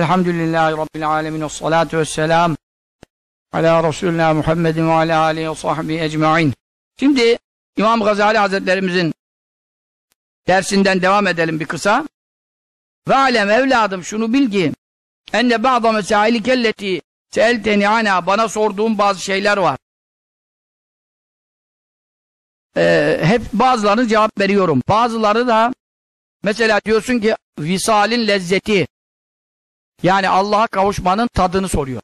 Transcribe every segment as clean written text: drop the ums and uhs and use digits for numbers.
Elhamdülillahi Rabbil alemin ve salatu vesselam ala Resulina Muhammedin ve ala alihi ve sahbihi ecma'in. Şimdi İmam Gazali Hazretlerimizin dersinden devam edelim bir kısa. Ve alem evladım şunu bil ki enne ba'da mesaili kelleti seelteni ana, bana sorduğum bazı şeyler var. Hep bazılarını cevap veriyorum. Bazıları da mesela diyorsun ki visalin lezzeti, yani Allah'a kavuşmanın tadını soruyor.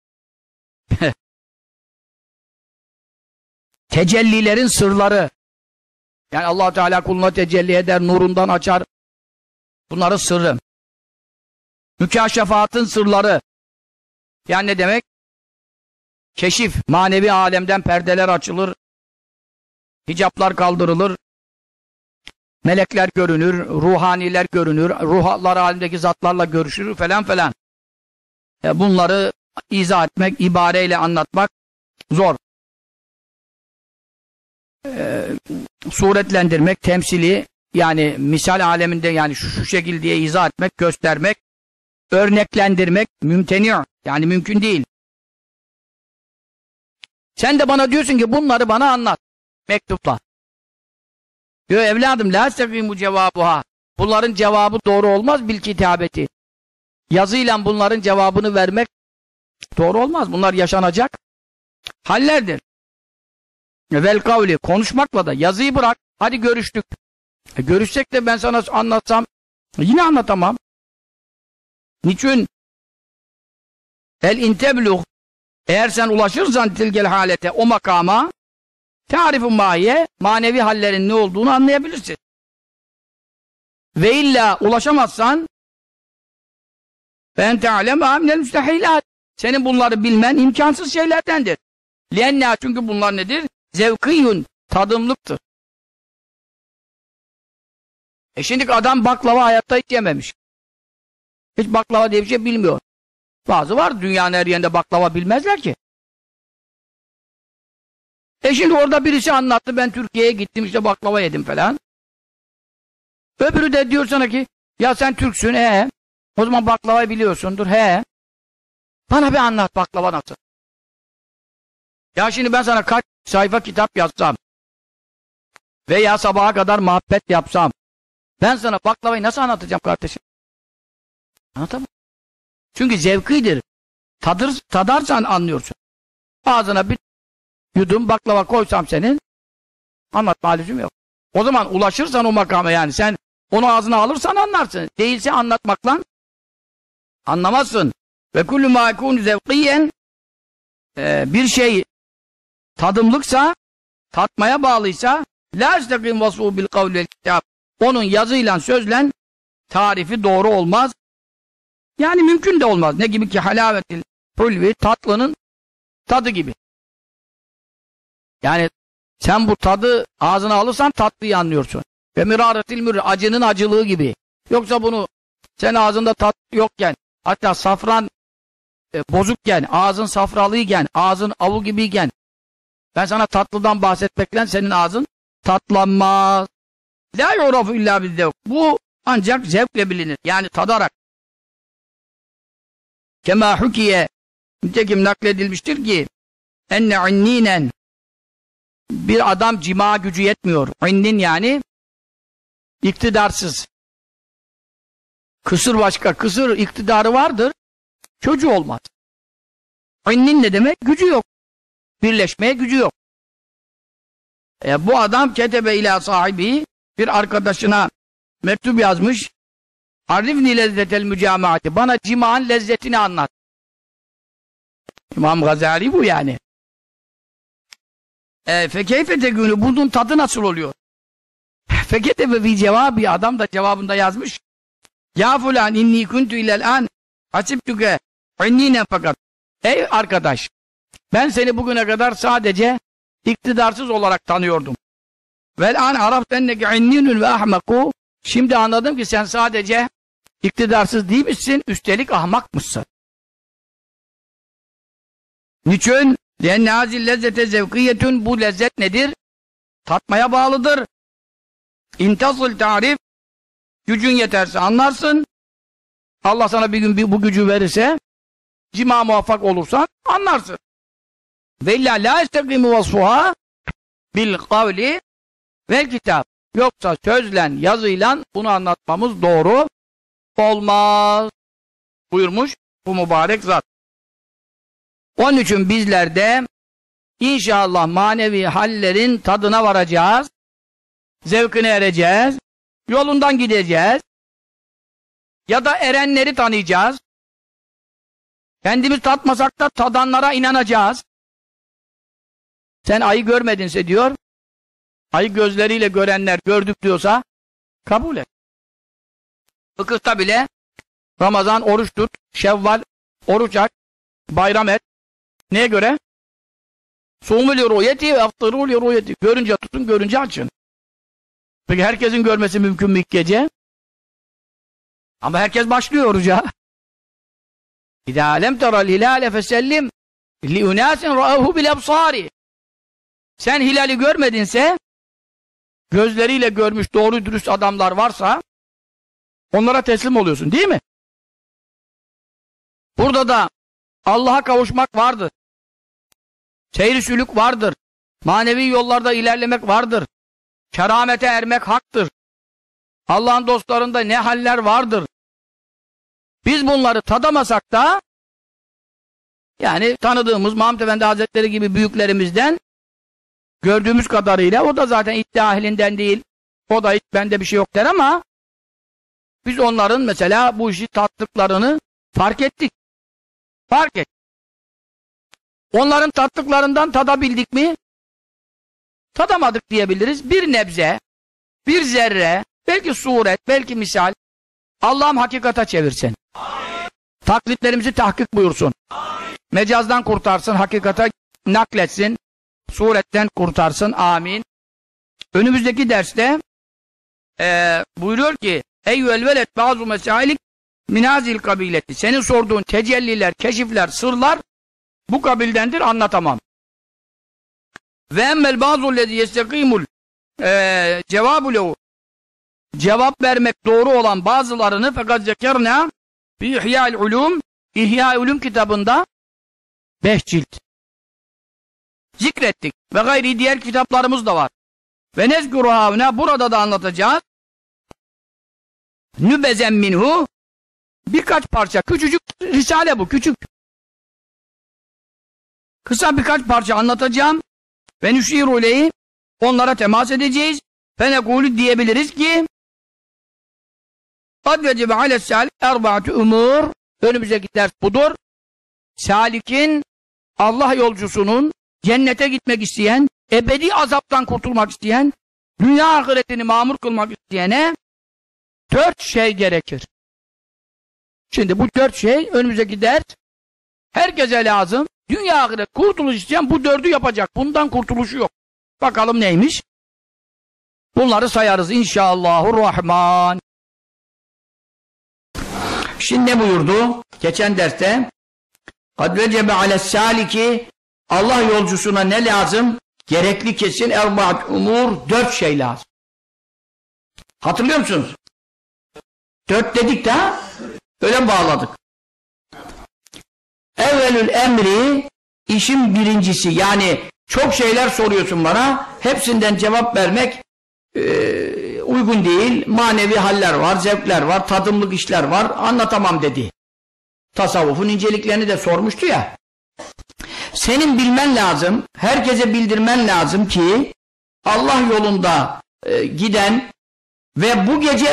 Tecellilerin sırları, yani Allah Teala kuluna tecelli eder, nurundan açar. Bunların sırrı. Mükaşefatın sırları. Yani ne demek? Keşif, manevi alemden perdeler açılır, hicaplar kaldırılır, melekler görünür, ruhaniler görünür, ruhlar halindeki zatlarla görüşür falan falan. Bunları izah etmek, ibareyle anlatmak zor. Suretlendirmek, temsili, yani misal aleminde, yani şu şekil diye izah etmek, göstermek, örneklendirmek mümteni', yani mümkün değil. Sen de bana diyorsun ki bunları bana anlat mektupla. Diyor evladım la sefimu cevabuha. Bunların cevabı doğru olmaz bil kitabeti. Yazıyla bunların cevabını vermek doğru olmaz. Bunlar yaşanacak hallerdir. Vel kavli, konuşmakla da, yazıyı bırak. Hadi görüştük. Görüşsek de ben sana anlatsam yine anlatamam. Niçin? El intebluh, eğer sen ulaşırsan tilgel halete, o makama, tarif-i mahiye, manevi hallerin ne olduğunu anlayabilirsin. Ve illa ulaşamazsan ben te'alem minel müstehilat, senin bunları bilmen imkansız şeylerdendir. Lienna, çünkü bunlar nedir? Zevkiyun, tadımlıktır. Şimdi adam baklava hayatta hiç yememiş. Hiç baklava diye bir şey bilmiyor. Bazı var, dünyanın her yerinde baklava bilmezler ki. Şimdi orada birisi anlattı, ben Türkiye'ye gittim işte baklava yedim falan. Öbürü de diyor sana ki, ya sen Türksün, o zaman baklavayı biliyorsundur, bana bir anlat baklava nasıl? Ya şimdi ben sana kaç sayfa kitap yazsam veya sabaha kadar muhabbet yapsam, ben sana baklavayı nasıl anlatacağım kardeşim? Anlatamam. Çünkü zevkidir. Tadarsan anlıyorsun. Ağzına bir yudum baklava koysam senin, anlatma lüzum yok. O zaman ulaşırsan o makama, yani sen onu ağzına alırsan anlarsın. Değilse anlatmakla anlamazsın. Ve kullu ma yekûnü zevkiyen, bir şey tadımlıksa, tatmaya bağlıysa, la istakim vasfû bil kavli vel kitâb, onun yazıyla sözle tarifi doğru olmaz. Yani mümkün de olmaz. Ne gibi ki halavetil hulvi, tatlının tadı gibi. Yani sen bu tadı ağzına alırsan tatlıyı anlıyorsun. Ve miraretil mür, acının acılığı gibi. Yoksa bunu sen ağzında tat yokken, hatta safran bozukken, ağzın safralıyken, ağzın avu gibiyken, ben sana tatlıdan bahsetmekle senin ağzın tatlanmaz. La yu'rafu illa bizzevk. Bu ancak zevkle bilinir. Yani tadarak. Kema hukiye, nitekim nakledilmiştir ki enne inninen, bir adam cima gücü yetmiyor. İnnin yani iktidarsız. Kısır başka, kısır iktidarı vardır, çocuğu olmaz. İnnin ne demek? Gücü yok. Birleşmeye gücü yok. Bu adam ketebe ila sahibi, bir arkadaşına mektup yazmış. Arifni lezzetel mücamaati, bana cima'nın lezzetini anlat. İmam Gazali bu yani. Fekeyfe tegûnü, bunun tadı nasıl oluyor? Feketebe fi cevabı, adam da cevabında yazmış. Ya fulan inni kuntu ilel an hasibtuke inninen fakat. Ey arkadaş, ben seni bugüne kadar sadece iktidarsız olarak tanıyordum. Vel an araftenneke inninun ve ahmaku, şimdi anladım ki sen sadece iktidarsız değilmişsin, üstelik ahmakmışsın. Niçin? Lenne hazil lezzete zevkiyetün, bu lezzet nedir? Tatmaya bağlıdır. İntasıl tarif, gücün yeterse anlarsın. Allah sana bir gün bu gücü verirse, cima muvaffak olursan anlarsın. Ve illa la istekimu vasfuha bil kavli vel kitap. Yoksa sözle, yazıyla bunu anlatmamız doğru olmaz. Buyurmuş bu mübarek zat. Onun için bizler de İnşallah manevi hallerin tadına varacağız, zevkine ereceğiz, yolundan gideceğiz ya da erenleri tanıyacağız. Kendimiz tatmasak da tadanlara inanacağız. Sen ayı görmedinse diyor, ayı gözleriyle görenler gördük diyorsa kabul et. Fıkıhta bile Ramazan oruç tut, Şevval oruç aç, bayram et. Neye göre? Sumu li ru'yeti ve aftiru li ru'yeti. Görünce tutun, görünce açın. Peki herkesin görmesi mümkün mü ilk gece? Ama herkes başlıyor oruca. İzâ lem teral hilâle fesellim li unâsin ra'ahu bil absâri. Sen hilali görmedinse, gözleriyle görmüş doğru dürüst adamlar varsa onlara teslim oluyorsun, değil mi? Burada da Allah'a kavuşmak vardır. Seyr-i sülük vardır. Manevi yollarda ilerlemek vardır. Keramete ermek haktır. Allah'ın dostlarında ne haller vardır. Biz bunları tadamasak da yani tanıdığımız Mahmud Efendi Hazretleri gibi büyüklerimizden gördüğümüz kadarıyla, o da zaten iddia ehlinden değil, o da hiç bende bir şey yok der ama biz onların mesela bu işi tattıklarını fark ettik. Fark ettik. Onların tattıklarından tadabildik mi? Tadamadık diyebiliriz. Bir nebze, bir zerre, belki suret, belki misal, Allah'ım hakikata çevirsin. Amin. Taklitlerimizi tahkik buyursun. Amin. Mecazdan kurtarsın, hakikata nakletsin, suretten kurtarsın. Amin. Önümüzdeki derste buyuruyor ki eyyüel velet bazı mesailik minazil kabileti. Senin sorduğun tecelliler, keşifler, sırlar bu kabildendir, anlatamam. Ve emmel bazıllezi yestekimul cevabu lehu. Cevap vermek doğru olan bazılarını fakat zekerna bi İhya'l ulum, İhya-i Ulum kitabında 5 cilt zikrettik. Ve gayri diğer kitaplarımız da var. Ve nezkuruhavne, burada da anlatacağız. Nübezen minhu, birkaç parça, küçücük risale bu, küçük. Kısa birkaç parça anlatacağım. Ve nüşîrû lehi, onlara temas edeceğiz. Fenekûlü diyebiliriz ki قَدْ وَجِبَ عَلَى السَّالِكِ اَرْبَعَةُ umur. Önümüzdeki ders budur. Salikin, Allah yolcusunun, cennete gitmek isteyen, ebedi azaptan kurtulmak isteyen, dünya ahiretini mamur kılmak isteyene 4 şey gerekir. Şimdi bu 4 şey önümüzdeki ders herkese lazım. Dünya ahiret kurtuluş isteyen bu 4'ü yapacak. Bundan kurtuluşu yok. Bakalım neymiş? Bunları sayarız inşallahurrahman. Şimdi ne buyurdu? Geçen derste قَدْ وَجَبَ عَلَى السَّالِكِ, Allah yolcusuna ne lazım? Gerekli kesin erbaat umur, 4 şey lazım. Hatırlıyor musunuz? 4 dedik de öyle bağladık. Evvelül emri, işin birincisi, yani çok şeyler soruyorsun bana, hepsinden cevap vermek uygun değil, manevi haller var, zevkler var, tadımlık işler var, anlatamam dedi. Tasavvufun inceliklerini de sormuştu ya. Senin bilmen lazım, herkese bildirmen lazım ki Allah yolunda giden ve bu gece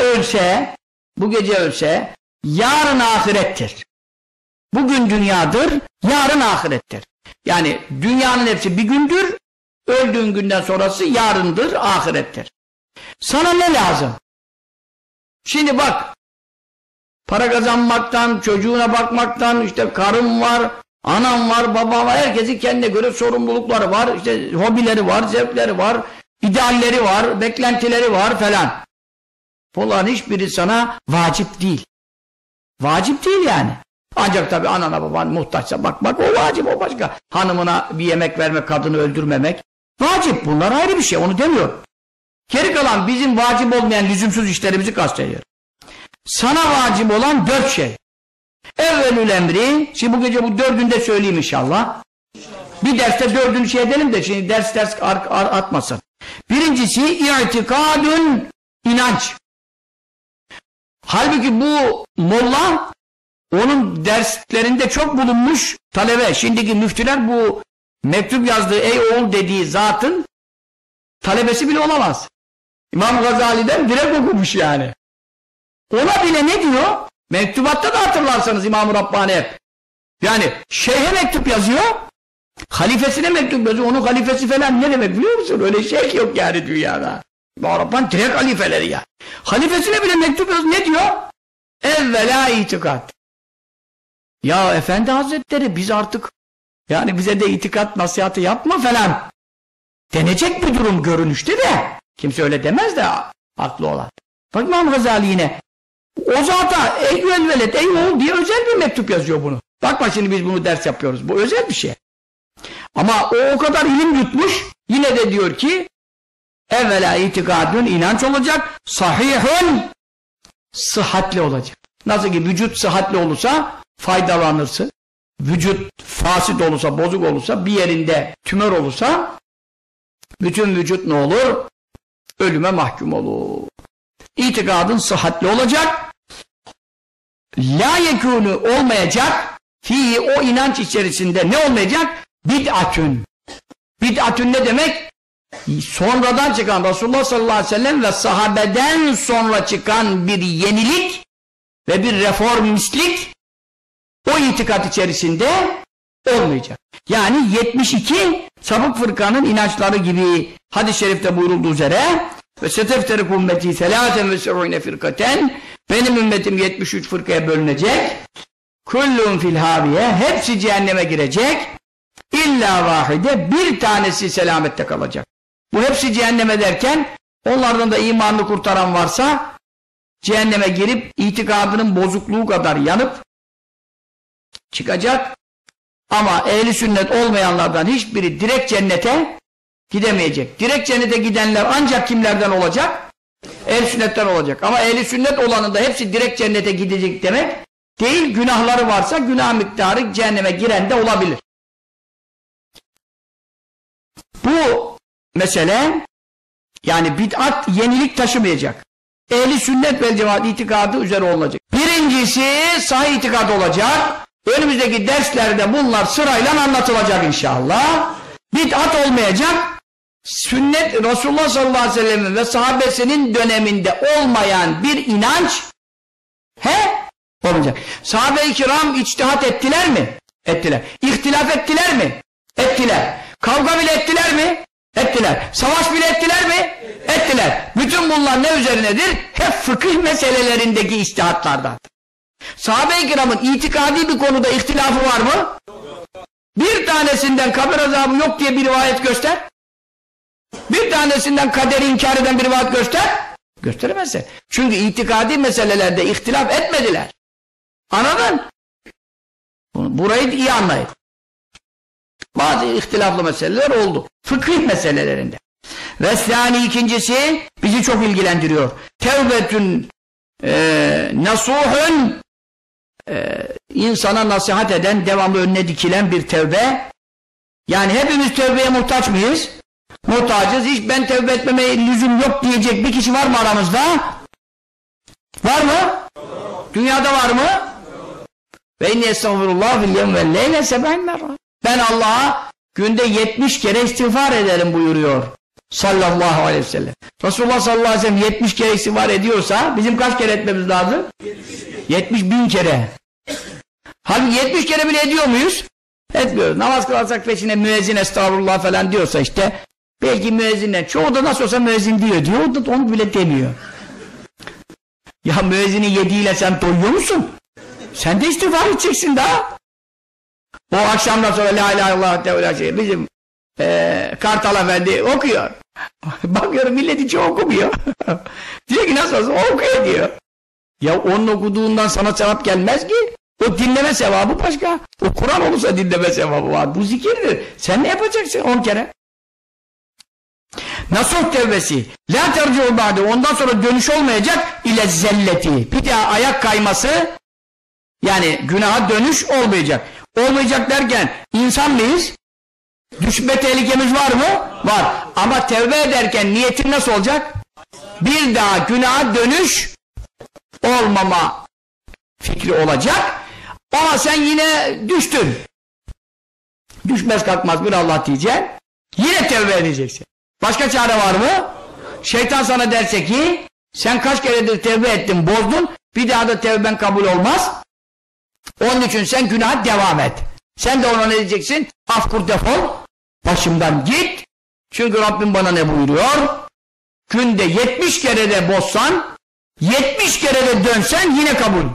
ölse yarın ahirettir. Bugün dünyadır, yarın ahirettir. Yani dünyanın hepsi bir gündür, öldüğün günden sonrası yarındır, ahirettir. Sana ne lazım? Şimdi bak, para kazanmaktan, çocuğuna bakmaktan, işte karım var, anam var, babam var, herkesin kendine göre sorumlulukları var, işte hobileri var, zevkleri var, idealleri var, beklentileri var falan. Bunların hiçbiri sana vacip değil. Vacip değil yani. Ancak tabii anana baban muhtaçsa bakmak o vacip, o başka. Hanımına bir yemek vermek, kadını öldürmemek vacip. Bunlar ayrı bir şey, onu demiyor. Geri kalan bizim vacip olmayan lüzumsuz işlerimizi kastediyor. sana vacip olan 4 şey. Evvelül emri, şimdi bu gece bu 4'ünü de söyleyeyim inşallah. Bir derste 4'ünü şey edelim de şimdi ders atmasın. Birincisi i'tikadun, inanç. Halbuki bu molla onun derslerinde çok bulunmuş talebe. Şimdiki müftüler bu mektup yazdığı ey oğul dediği zatın talebesi bile olamaz. İmam Gazali'den direkt okumuş yani. Ona bile ne diyor? Mektubatta da hatırlarsanız İmam-ı Rabbani hep. Yani şeyhe mektup yazıyor, halifesine mektup yazıyor. Onun halifesi falan ne demek biliyor musun? Öyle şey yok yani dünyada. İmam-ı Rabbani direkt halifeleri ya. Halifesine bile mektup yazıyor. Ne diyor? Evvela itikat. Ya Efendi Hazretleri biz artık yani bize de itikat nasihatı yapma falan denecek bir durum görünüşte de kimse öyle demez de haklı olan. Bak İmam Gazali yine o zata ey veled ey oğul diye özel bir mektup yazıyor bunu. Bakma şimdi biz bunu ders yapıyoruz. Bu özel bir şey. Ama o kadar ilim yutmuş yine de diyor ki evvela itikadun inanç olacak sahihun sıhhatli olacak. Nasıl ki vücut sıhhatli olursa faydalanırsın. Vücut fasit olursa, bozuk olursa, bir yerinde tümör olursa bütün vücut ne olur? Ölüme mahkum olur. İtikadın sıhhatli olacak. La yekûnü olmayacak. Fi o inanç içerisinde ne olmayacak? Bid'atün. Bid'atün ne demek? Sonradan çıkan Resulullah sallallahu aleyhi ve sellem ve sahabeden sonra çıkan bir yenilik ve bir reformistlik o itikat içerisinde olmayacak. Yani 72 sapık fırkanın inançları gibi hadis-i şerifte buyurulduğu üzere ve setefterik ümmeti selâten ve se'ûne firkaten benim ümmetim 73 fırkaya bölünecek. Kullun fil haviye hepsi cehenneme girecek. İlla vahide bir tanesi selamette kalacak. Bu hepsi cehenneme derken onlardan da imanını kurtaran varsa cehenneme girip itikadının bozukluğu kadar yanıp çıkacak ama ehli sünnet olmayanlardan hiçbiri direkt cennete gidemeyecek. Direkt cennete gidenler ancak kimlerden olacak? Ehli sünnetten olacak. Ama ehli sünnet olanın da hepsi direkt cennete gidecek demek değil. Günahları varsa günah miktarı cehenneme giren de olabilir. Bu mesele yani bid'at yenilik taşımayacak. Ehli sünnet vel cemaat itikadı üzere olacak. Birincisi sahih itikad olacak. Önümüzdeki derslerde bunlar sırayla anlatılacak inşallah. Bid'at olmayacak. Sünnet Resulullah sallallahu aleyhi ve sellem'in ve sahabesinin döneminde olmayan bir inanç olmayacak. Sahabe-i kiram içtihat ettiler mi? Ettiler. İhtilaf ettiler mi? Ettiler. Kavga bile ettiler mi? Ettiler. Savaş bile ettiler mi? Ettiler. Bütün bunlar ne üzerinedir? Hep fıkıh meselelerindeki içtihatlardan. Sahabe-i kiramın itikadi bir konuda ihtilafı var mı? Bir tanesinden kabir azabı yok diye bir rivayet göster. Bir tanesinden kaderi inkar eden bir rivayet göster. Gösteremezsin. Çünkü itikadi meselelerde ihtilaf etmediler. Anladın? Burayı iyi anlayın. Bazı ihtilaflı meseleler oldu. Fıkıh meselelerinde. Ve sani ikincisi bizi çok ilgilendiriyor. Tevbetün nasuhun insana nasihat eden, devamlı önüne dikilen bir tevbe. Yani hepimiz tevbeye muhtaç mıyız? Muhtacız. Hiç ben tevbe etmeme lüzum yok diyecek bir kişi var mı aramızda? Var mı? Dünyada var mı? Ve inni estağfirullah fil yevm vel leyle seb'in merra. Ben Allah'a günde 70 kere istiğfar ederim buyuruyor. Sallallahu aleyhi ve sellem. Resulullah sallallahu aleyhi ve sellem 70 kere istiğfar ediyorsa bizim kaç kere etmemiz lazım? 70.000 kere. Halbuki 70 kere bile ediyor muyuz? Etmiyoruz. Namaz kılarsak peşine müezzin estağfurullah falan diyorsa işte belki müezzinle çoğu da nasıl olsa müezzin diyor. O da onu bile demiyor. Ya müezzinin yediğiyle sen doyuyor musun? Sen de istiğfar edeceksin daha. O akşamdan sonra la ilahe illallah teala şey bizim Kartal Efendi okuyor. Bakıyorum millet hiç okumuyor. Diyor ki nasıl olsa okuyor diyor. Ya onun okuduğundan sana sevap gelmez ki. O dinleme sevabı başka. O Kur'an olursa dinleme sevabı var. Bu zikirdir. Sen ne yapacaksın 10 kere? Nasuh tevbesi. La terci'u ba'de. Ondan sonra dönüş olmayacak ile zelleti. Bir daha ayak kayması, yani günaha dönüş olmayacak. Olmayacak derken insan mıyız? Düşme tehlikemiz var mı? Var. Ama tevbe ederken niyetin nasıl olacak? Bir daha günaha dönüş olmama fikri olacak. Ama sen yine düştün. Düşmez kalkmaz bir Allah diyeceksin. Yine tevbe edeceksin. Başka çare var mı? Şeytan sana derse ki sen kaç keredir tevbe ettin, bozdun, bir daha da tevben kabul olmaz. Onun için sen günaha devam et. Sen de ona ne diyeceksin? Afkur defol, başımdan git. Çünkü Rabbim bana ne buyuruyor? Günde 70 kere de bozsan, 70 kere de dönsen yine kabul.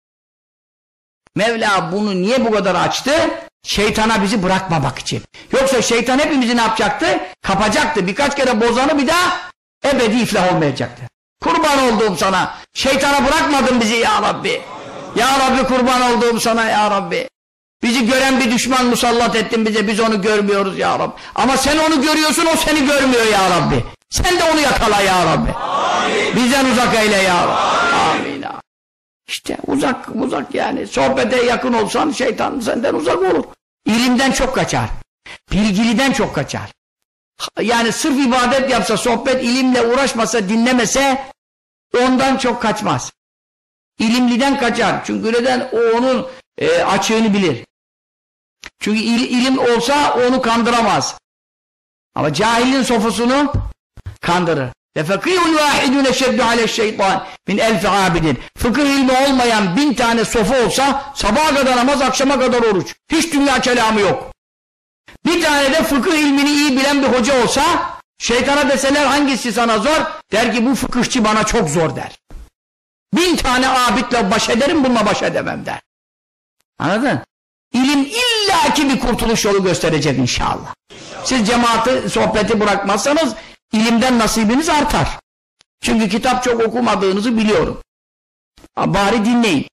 Mevla bunu niye bu kadar açtı? Şeytana bizi bırakmamak için. Yoksa şeytan hepimizi ne yapacaktı? Kapacaktı. Birkaç kere bozanı bir daha ebedi iflah olmayacaktı. Kurban olduğum sana. Şeytana bırakmadın bizi ya Rabbi. Ya Rabbi kurban olduğum sana ya Rabbi. Bizi gören bir düşman musallat ettin bize. Biz onu görmüyoruz ya Rabbi. Ama sen onu görüyorsun, o seni görmüyor ya Rabbi. Sen de onu yakala ya Rabbi. Amin. Bizden uzak eyle ya Rabbi. Amin. Amin. İşte uzak yani. Sohbete yakın olsan şeytan senden uzak olur. İlimden çok kaçar. Bilgiliden çok kaçar. Yani sırf ibadet yapsa, sohbet ilimle uğraşmasa, dinlemese ondan çok kaçmaz. İlimliden kaçar. Çünkü neden? O onun açığını bilir. Çünkü ilim olsa onu kandıramaz. Ama cahilin sofusunu kandırır. Fekîhun vâhidun eşeddu aleşşeytan min elfi abidin. Fıkıh ilmi olmayan 1000 tane sofu olsa sabaha kadar namaz, akşama kadar oruç. Hiç dünya kelamı yok. Bir tane de fıkıh ilmini iyi bilen bir hoca olsa, şeytana deseler hangisi sana zor? Der ki bu fıkıhçı bana çok zor der. 1000 tane abidle baş ederim, bununla baş edemem der. Anladın? İlim illaki bir kurtuluş yolu gösterecek inşallah. Siz cemaati, sohbeti bırakmazsanız ilimden nasibiniz artar. Çünkü kitap çok okumadığınızı biliyorum. Bari dinleyin.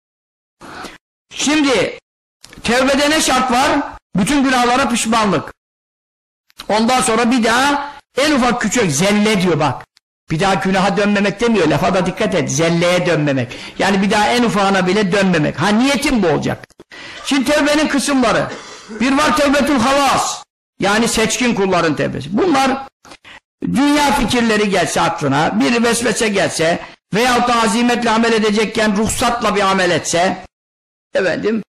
Şimdi tevbede ne şart var? Bütün günahlara pişmanlık. Ondan sonra bir daha en ufak küçük zelle diyor bak. Bir daha günaha dönmemek demiyor. Lafa da dikkat et. Zelleye dönmemek. Yani bir daha en ufağına bile dönmemek. Ha niyetim bu olacak. Şimdi tevbenin kısımları. Bir var tevbetül havas. Yani seçkin kulların tevbesi. Bunlar dünya fikirleri gelse aklına, bir vesvese gelse veyahut da azimetle amel edecekken ruhsatla bir amel etse, efendim,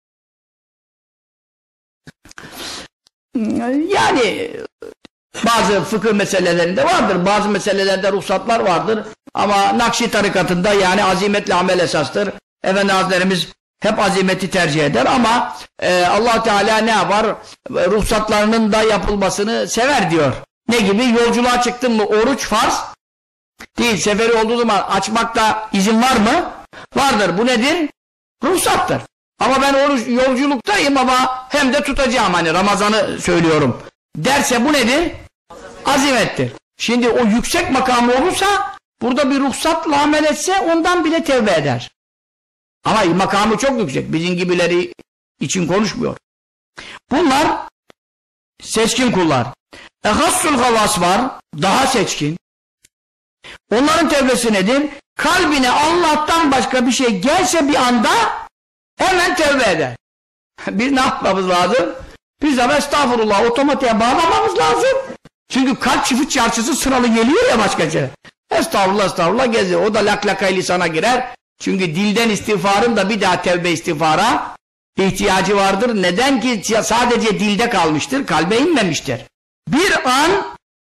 yani bazı fıkıh meselelerinde vardır, bazı meselelerde ruhsatlar vardır ama Nakşi tarikatında yani azimetle amel esastır. Efendi Hazretlerimiz hep azimeti tercih eder ama Allah Teala ne yapar? Ruhsatlarının da yapılmasını sever diyor. Ne gibi? Yolculuğa çıktın mı oruç farz değil. Seferi olduğu zaman açmakta izin var mı? Vardır. Bu nedir? Ruhsattır. Ama ben oruç yolculuktayım ama hem de tutacağım, hani Ramazan'ı söylüyorum derse bu nedir? Azimettir. Şimdi o yüksek makamı olursa burada bir ruhsatla amel etse ondan bile tevbe eder. Ama makamı çok yüksek. Bizim gibileri için konuşmuyor. Bunlar seçkin kullar. Ehassul havas var. Daha seçkin. Onların tevbesi nedir? Kalbine Allah'tan başka bir şey gelse bir anda hemen tevbe eder. Biz ne yapmamız lazım? Biz de estağfurullah otomatiğe bağlamamız lazım. Çünkü kalp çift çarşısı sıralı geliyor ya başkaca. Estağfurullah estağfurullah geziyor. O da lak lakay lisana girer. Çünkü dilden istiğfarın da bir daha tevbe istiğfara ihtiyacı vardır. Neden ki sadece dilde kalmıştır, kalbe inmemiştir. Bir an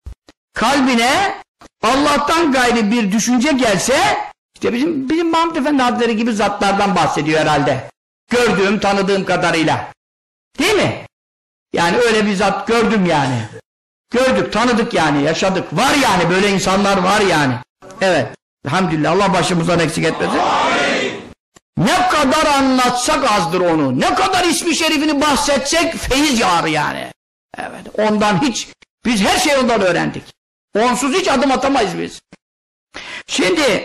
kalbine Allah'tan gayri bir düşünce gelse, işte bizim Mahmud Efendi Hazretleri gibi zatlardan bahsediyor herhalde. Gördüğüm, tanıdığım kadarıyla. Değil mi? Yani öyle bir zat gördüm yani. Gördük, tanıdık yani, yaşadık. Var yani, böyle insanlar var yani. Evet. Elhamdülillah, Allah başımızdan eksik etmesin. Ne kadar anlatsak azdır onu. Ne kadar ismi şerifini bahsetsek feyiz yağar yani. Evet. Ondan hiç, biz her şeyi ondan öğrendik. Onsuz hiç adım atamayız biz. Şimdi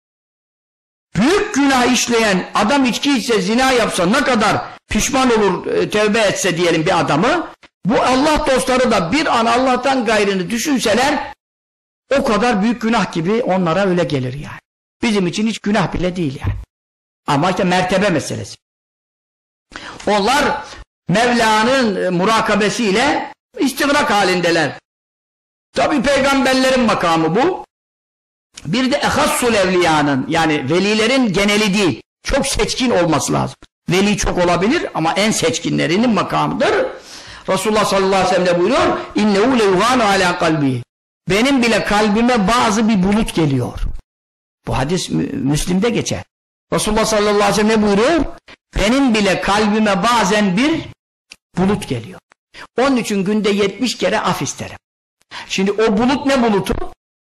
büyük günah işleyen adam içki içse, zina yapsa, ne kadar pişman olur tevbe etse diyelim bir adamı, Bu Allah dostları da bir an Allah'tan gayrını düşünseler o kadar büyük günah gibi onlara öyle gelir yani. Bizim için hiç günah bile değil yani. Ama işte mertebe meselesi. Onlar Mevla'nın murakabesiyle istigrak halindeler. Tabi peygamberlerin makamı bu. Bir de ehassul evliyanın, yani velilerin geneli değil, çok seçkin olması lazım. Veli çok olabilir ama en seçkinlerinin makamıdır. Resulullah sallallahu aleyhi ve sellem de buyuruyor, İnnehu leyugânu alâ kalbi. Benim bile kalbime bazı bir bulut geliyor. Bu hadis Müslim'de geçer. Resulullah sallallahu aleyhi ve sellem ne buyuruyor? Benim bile kalbime bazen bir bulut geliyor. Onun için günde 70 kere af isterim. Şimdi o bulut ne bulutu?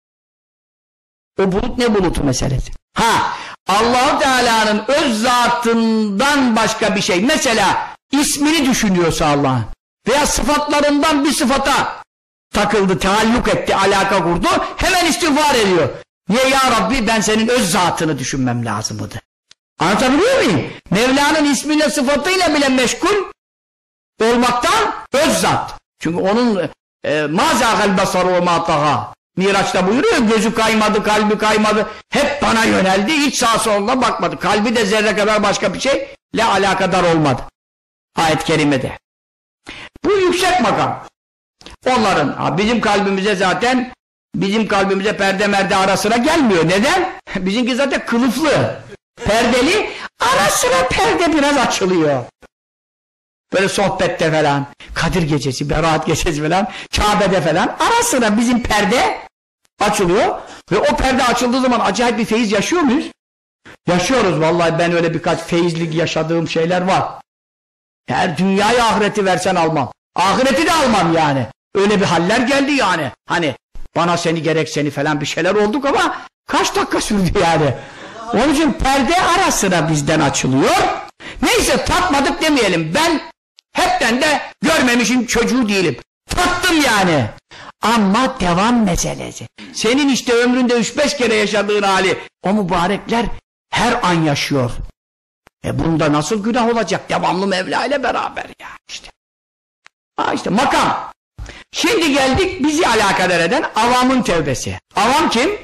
O bulut ne bulutu meselesi? Allah-u Teala'nın öz zatından başka bir şey. Mesela ismini düşünüyorsa Allah'ın veya sıfatlarından bir sıfata takıldı, taalluk etti, alaka kurdu, hemen istiğfar ediyor. Niye ya Rabbi, ben senin öz zatını düşünmem lazımdı. Anlatabiliyor muyum? Mevla'nın ismiyle sıfatıyla bile meşgul olmaktan öz zat. Çünkü onun mazâhel basaru ve mâtaha. Miraç'ta buyuruyor, gözü kaymadı, kalbi kaymadı. Hep bana yöneldi, hiç sağa soluna bakmadı. Kalbi de zerre kadar başka bir şeyle alakadar olmadı. Ayet-i kerimede. Bu yüksek makam. Onların, bizim kalbimize zaten, bizim kalbimize perde merde ara sıra gelmiyor. Neden? Bizimki zaten kılıflı, perdeli, ara sıra perde biraz açılıyor. Böyle sohbette falan, Kadir gecesi, Berat gecesi falan, Kabe'de falan, ara sıra bizim perde açılıyor ve o perde açıldığı zaman acayip bir feyiz yaşıyor muyuz? Yaşıyoruz vallahi, ben öyle birkaç feyizlik yaşadığım şeyler var. Eğer dünyayı ahireti versen almam. Ahireti de almam yani. Öyle bir haller geldi yani. Hani bana seni gerek seni falan bir şeyler olduk ama kaç dakika sürdü yani. Onun için perde ara sıra bizden açılıyor. Neyse, tatmadık demeyelim. Ben hepten de görmemişim çocuğu değilim. Tattım yani. Ama devam meselesi. Senin işte ömründe 3-5 kere yaşadığın hali o mübarekler her an yaşıyor. Bunda nasıl günah olacak? Devamlı Mevla ile beraber ya işte. İşte makam. Şimdi geldik bizi alakadar eden avamın tevbesi. Avam kim?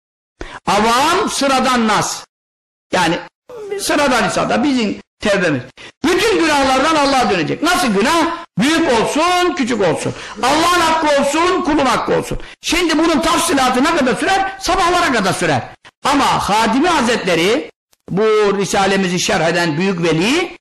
Avam sıradan nas. Yani sıradan insanda bizim tevbemiz. Bütün günahlardan Allah'a dönecek. Nasıl günah? Büyük olsun, küçük olsun. Allah'ın hakkı olsun, kulun hakkı olsun. Şimdi bunun tafsilatı ne kadar sürer? Sabahlara kadar sürer. Ama Hadimi Hazretleri, bu risalemizi şerh eden büyük veli,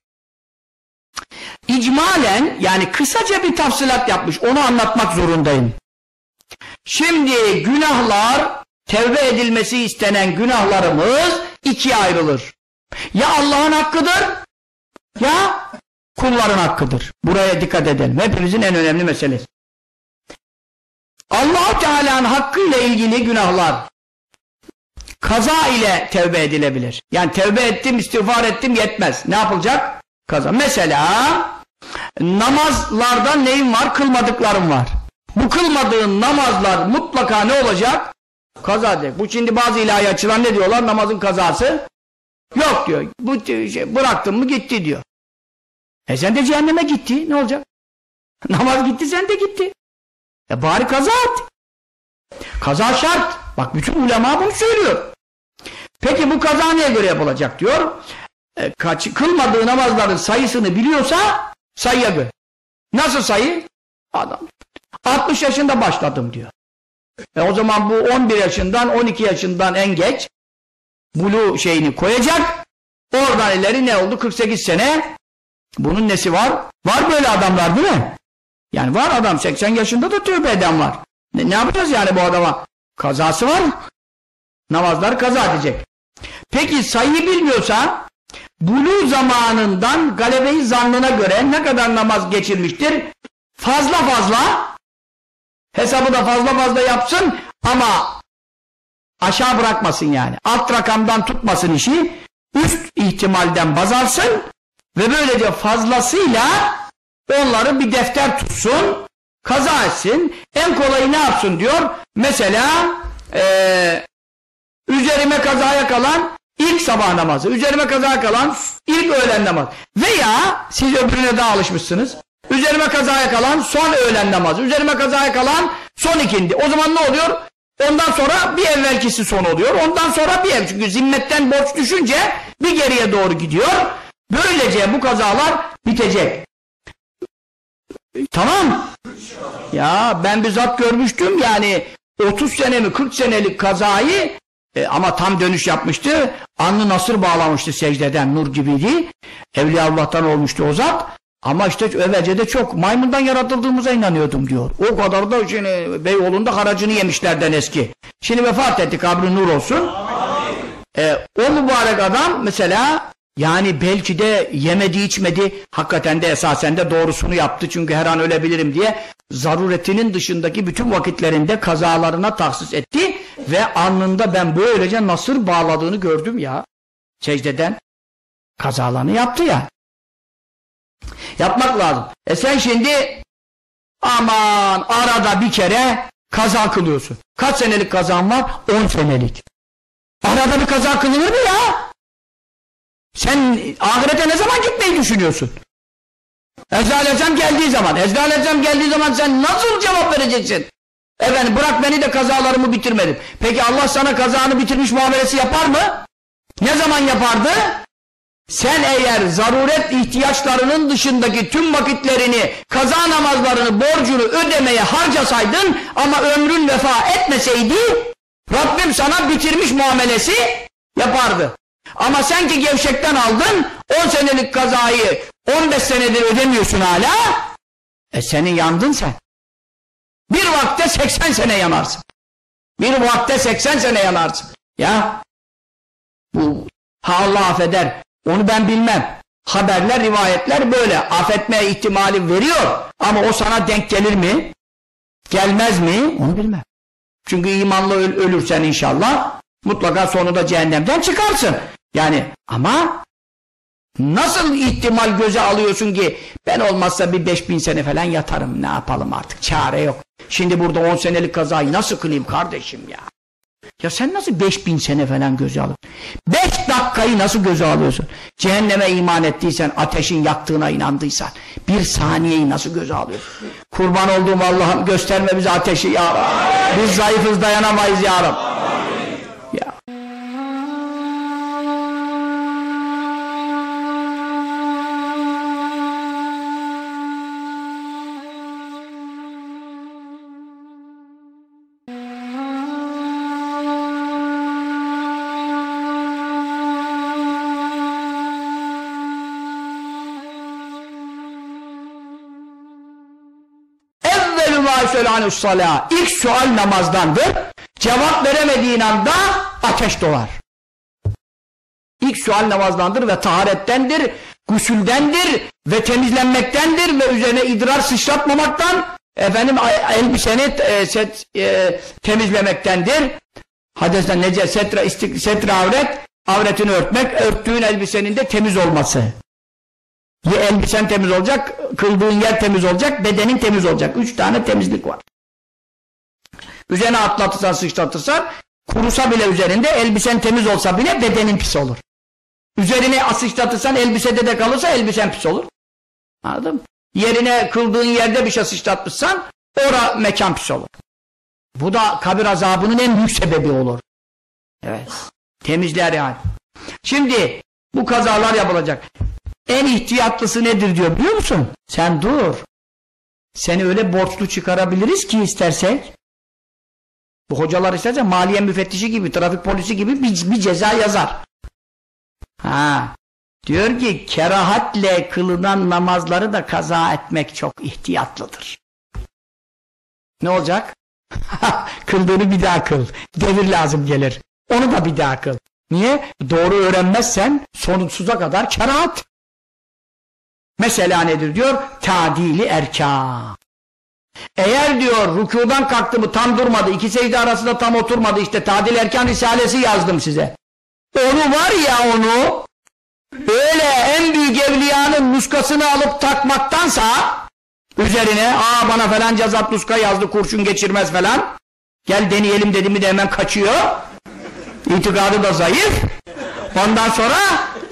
icmalen, yani kısaca bir tafsilat yapmış. Onu anlatmak zorundayım. Şimdi günahlar, tevbe edilmesi istenen günahlarımız ikiye ayrılır. Ya Allah'ın hakkıdır, ya kulların hakkıdır. Buraya dikkat edelim. Hepimizin en önemli meselesi. Allah-u Teala'nın hakkıyla ilgili günahlar kaza ile tevbe edilebilir. Yani tevbe ettim, istiğfar ettim yetmez. Ne yapılacak? Kaza. Mesela namazlardan neyim var? Kılmadıklarım var. Bu kılmadığın namazlar mutlaka ne olacak? Kaza diyor. Bu şimdi bazı ilahi açılan ne diyorlar? Namazın kazası yok diyor. Bu şey, bıraktın mı gitti diyor. Sen de cehenneme gitti. Ne olacak? Namaz gitti, sen de gitti. Bari kaza et. Kaza şart. Bak bütün ulema bunu söylüyor. Peki bu kaza neye göre yapılacak diyor. Kılmadığı namazların sayısını biliyorsa sayıya göre. Nasıl sayı? Adam 60 yaşında başladım diyor. O zaman bu 11 yaşından 12 yaşından en geç bulu şeyini koyacak. Oradan ileri ne oldu? 48 sene. Bunun nesi var? Var böyle adamlar değil mi? Yani var adam 80 yaşında da tövbe eden var. Ne yapacağız yani bu adama? Kazası var. Namazlar kaza edecek. Peki sayıyı bilmiyorsa buluğ zamanından galebeyi zannına göre ne kadar namaz geçirmiştir? Fazla hesabı da fazla yapsın ama aşağı bırakmasın yani. Alt rakamdan tutmasın işi. Üst ihtimalden baz alsın ve böylece fazlasıyla onları bir defter tutsun, kaza etsin. En kolayı ne yapsın diyor? Mesela üzerime kazaya kalan ilk sabah namazı, üzerime kazaya kalan ilk öğlen namazı. Veya siz öbürüne daha alışmışsınız. Üzerime kazaya kalan son öğlen namazı. Üzerime kazaya kalan son ikindi. O zaman ne oluyor? Ondan sonra bir evvelkisi son oluyor. Ondan sonra bir ev. Çünkü zimmetten borç düşünce bir geriye doğru gidiyor. Böylece bu kazalar bitecek. Tamam. Ya ben bizzat görmüştüm yani 30 sene mi 40 senelik kazayı ama tam dönüş yapmıştı. Alnı nasır bağlamıştı secdeden, nur gibiydi. Evliyaullah'tan olmuştu o zat. Ama işte evvelce de çok maymundan yaratıldığımıza inanıyordum diyor. O kadar da şimdi Beyoğlu'nda haracını yemişlerden eski. Şimdi vefat etti, kabri nur olsun. O mübarek adam mesela yani belki de yemedi içmedi, hakikaten de esasen de doğrusunu yaptı çünkü her an ölebilirim diye zaruretinin dışındaki bütün vakitlerinde kazalarına tahsis etti ve alnında ben böylece nasır bağladığını gördüm ya. Secdeden kazalarını yaptı ya. Yapmak lazım. Sen şimdi aman arada bir kere kaza kılıyorsun. Kaç senelik kazan var? 10 senelik. Arada bir kaza kılınır mı ya? Sen ahirete ne zaman gitmeyi düşünüyorsun? Ezra Aleyhisselam geldiği zaman. Ezra Aleyhisselam geldiği zaman sen nasıl cevap vereceksin? Efendim bırak beni de kazalarımı bitirmedim. Peki Allah sana kazanı bitirmiş muamelesi yapar mı? Ne zaman yapardı? Sen eğer zaruret ihtiyaçlarının dışındaki tüm vakitlerini, kaza namazlarını, borcunu ödemeye harcasaydın ama ömrün vefa etmeseydi Rabbim sana bitirmiş muamelesi yapardı. Ama sen ki gevşekten aldın 10 senelik kazayı 15 senedir ödemiyorsun hala senin yandın sen. Bir vakte 80 sene yanarsın. Bir vakte 80 sene yanarsın. Ya bu Allah affeder. Onu ben bilmem. Haberler, rivayetler böyle. Affetme ihtimali veriyor. Ama o sana denk gelir mi? Gelmez mi? Onu bilmem. Çünkü imanla ölürsen inşallah mutlaka sonunda cehennemden çıkarsın. Yani ama nasıl ihtimal göze alıyorsun ki ben olmazsa bir 5000 sene falan yatarım. Ne yapalım artık? Çare yok. Şimdi burada 10 senelik kazayı nasıl kılayım kardeşim ya? Ya sen nasıl 5000 sene falan göze alıyorsun? 5 dakikayı nasıl göze alıyorsun? Cehenneme iman ettiysen, ateşin yaktığına inandıysan, 1 saniyeyi nasıl göze alıyorsun? Kurban olduğum Allah'ım gösterme bize ateşi ya Rabbi. Biz zayıfız, dayanamayız ya Rabbi. Ya. İlk sual namazdandır. Cevap veremediğin anda ateş dolar. İlk sual namazdandır ve taharettendir, gusüldendir ve temizlenmektendir ve üzerine idrar sıçratmamaktan elbiseni temizlemektendir. Hadisten nece setre avret, avretini örtmek, örttüğün elbisenin de temiz olması. Ya elbisen temiz olacak, kıldığın yer temiz olacak, bedenin temiz olacak. 3 tane temizlik var. Üzerine atlatırsan, sıçratırsan, kurusa bile üzerinde, elbisen temiz olsa bile bedenin pis olur. Üzerine sıçratırsan, elbisede de kalırsa elbisen pis olur. Anladın mı? Yerine, kıldığın yerde bir şey sıçratmışsan, ora mekan pis olur. Bu da kabir azabının en büyük sebebi olur. Evet. Temizler yani. Şimdi, bu kazalar yapılacak. En ihtiyatlısı nedir diyor biliyor musun? Sen dur. Seni öyle borçlu çıkarabiliriz ki istersek. Bu hocalar isterse maliye müfettişi gibi, trafik polisi gibi bir ceza yazar. Diyor ki kerahatle kılınan namazları da kaza etmek çok ihtiyatlıdır. Ne olacak? Kıldığını bir daha kıl. Devir lazım gelir. Onu da bir daha kıl. Niye? Doğru öğrenmezsen sonsuza kadar kerahat. Mesela nedir diyor? Tadili erkân. Eğer diyor rükudan kalktı mı tam durmadı, 2 secde arasında tam oturmadı, işte Tadil Erkan Risalesi yazdım size. Onu var ya onu öyle en büyük evliyanın nuskasını alıp takmaktansa üzerine bana falan cazat nuska yazdı kurşun geçirmez falan, gel deneyelim dedi mi de hemen kaçıyor, itikadı da zayıf. Ondan sonra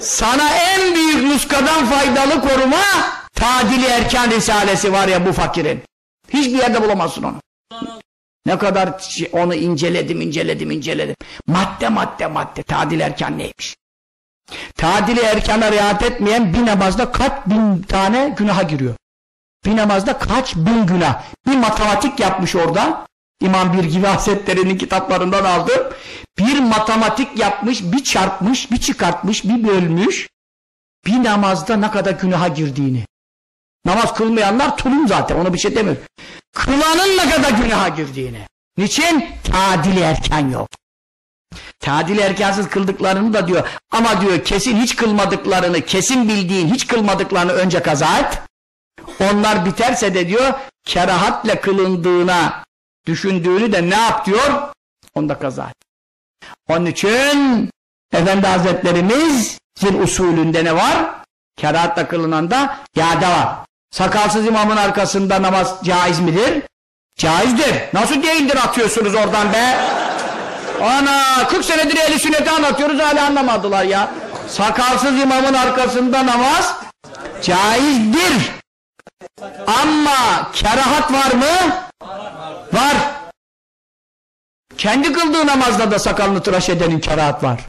Sana en büyük nuskadan faydalı koruma Tadil-i Erkan Risalesi var ya bu fakirin. Hiçbir yerde bulamazsın onu. Ne kadar onu inceledim. Madde. Tadil-i Erkan neymiş? Tadil-i Erkan'a riayet etmeyen bir namazda kaç bin tane günaha giriyor. Bir namazda kaç bin günah. Bir matematik yapmış orada. İmam Birgivi Hazretleri'nin kitaplarından aldım. Bir matematik yapmış, bir çarpmış, bir çıkartmış, bir bölmüş. Bir namazda ne kadar günaha girdiğini. Namaz kılmayanlar tulum zaten, ona bir şey demiyor. Kılanın ne kadar günaha girdiğini. Niçin? Tadil-i Erkan yok. Tadil-i Erkansız kıldıklarını da diyor. Ama diyor kesin hiç kılmadıklarını, kesin bildiğin hiç kılmadıklarını önce kaza et. Onlar biterse de diyor, kerahatle kılındığına düşündüğünü de ne yap diyor? Onu da kaza et. Onun için Efendi Hazretlerimizin usulünde ne var? Kerahatla kılınanda iade var. Sakalsız imamın arkasında namaz caiz midir? Caizdir. Nasıl değildir atıyorsunuz oradan be? Ana 40 senedir ehl-i sünneti anlatıyoruz hala anlamadılar ya. Sakalsız imamın arkasında namaz caizdir. Ama kerahat var mı? Var. Kendi kıldığı namazda da sakalını tıraş edenin kerahat var.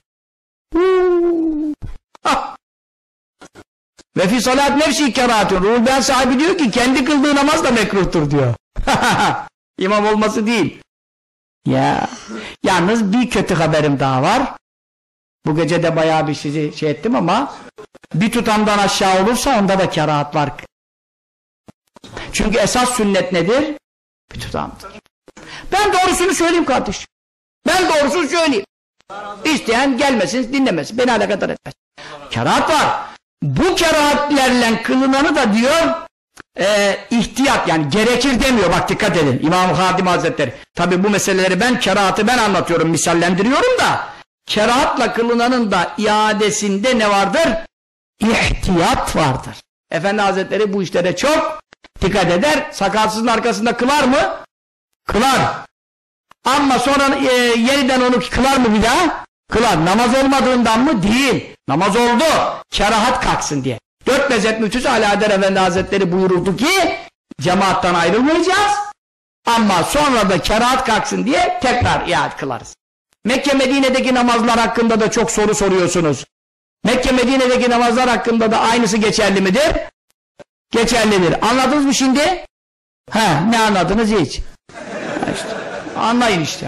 Ve fi salat nefsi kerahatun. Ruhul Beyan sahibi diyor ki kendi kıldığı namaz da mekruhtur diyor. İmam olması değil. Ya. Yalnız bir kötü haberim daha var. Bu gece de bayağı bir sizi şey ettim ama bir tutamdan aşağı olursa onda da kerahat var. Çünkü esas sünnet nedir? Bir tutamdır. Ben doğrusunu söyleyeyim kardeşim. Ben doğrusunu söyleyeyim. İsteyen gelmesin, dinlemesin. Beni alakadar etmez. Kerahat var. Bu kerahatlerle kılınanı da diyor ihtiyat yani gerekir demiyor. Bak dikkat edin. İmam-ı Hadim Hazretleri. Tabi bu meseleleri kerahatı ben anlatıyorum, misallendiriyorum da kerahatla kılınanın da iadesinde ne vardır? İhtiyat vardır. Efendi Hazretleri bu işlere çok dikkat eder. Sakalsızın arkasında kılar mı? Kılar. Ama sonra yeniden onu kılar mı bir daha? Kılar. Namaz olmadığından mı? Değil. Namaz oldu. Kerahat kalksın diye. 4 mezhep müftüsü Alaeddin Efendi Hazretleri buyuruldu ki cemaattan ayrılmayacağız. Ama sonra da kerahat kalksın diye tekrar iade kılarız. Mekke Medine'deki namazlar hakkında da çok soru soruyorsunuz. Mekke Medine'deki namazlar hakkında da aynısı geçerli midir? Geçerlidir. Anladınız mı şimdi? Ne anladınız hiç? İşte, anlayın işte.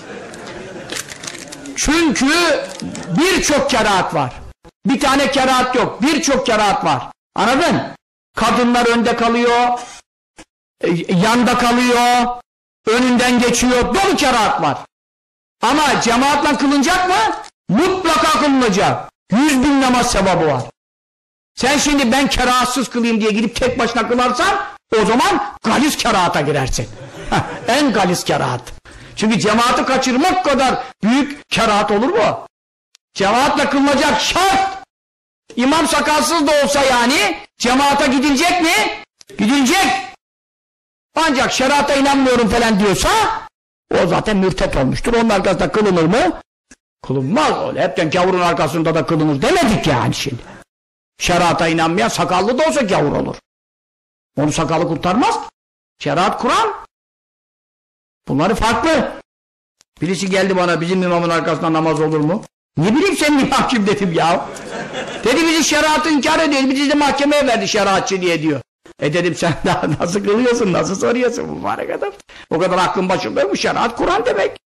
Çünkü birçok kerahat var. Bir tane kerahat yok. Birçok kerahat var. Anladın? Kadınlar önde kalıyor. Yanda kalıyor. Önünden geçiyor. Dolu kerahat var. Ama cemaatle kılınacak mı? Mutlaka kılınacak. 100.000 namaz sevabı var. Sen şimdi ben kerahatsız kılayım diye gidip tek başına kılarsan o zaman galis kerahata girersin. En galis kerahat. Çünkü cemaati kaçırmak kadar büyük kerahat olur mu? Cemaatle kılınacak şart. İmam sakalsız da olsa yani cemaate gidilecek mi? Gidilecek. Ancak şerata inanmıyorum falan diyorsa o zaten mürtet olmuştur. Onun arkasında kılınır mı? Kılınmaz. Öyle hepten gavurun arkasında da kılınır demedik yani şimdi. Şerata inanmayan sakallı da olsa gavur olur. Onu sakalı kurtarmaz. Şeriat Kur'an. Bunları farklı. Birisi geldi bana bizim imamın arkasında namaz olur mu? Ne bileyim senin imam kim dedim ya. Dedi bizi şeriatı inkar ediyor. Bizi de mahkemeye verdi şeriatçı diye diyor. Dedim sen daha nasıl kılıyorsun, nasıl soruyorsun mübarek adam. O kadar aklın başındaymış, şeriat Kur'an demek.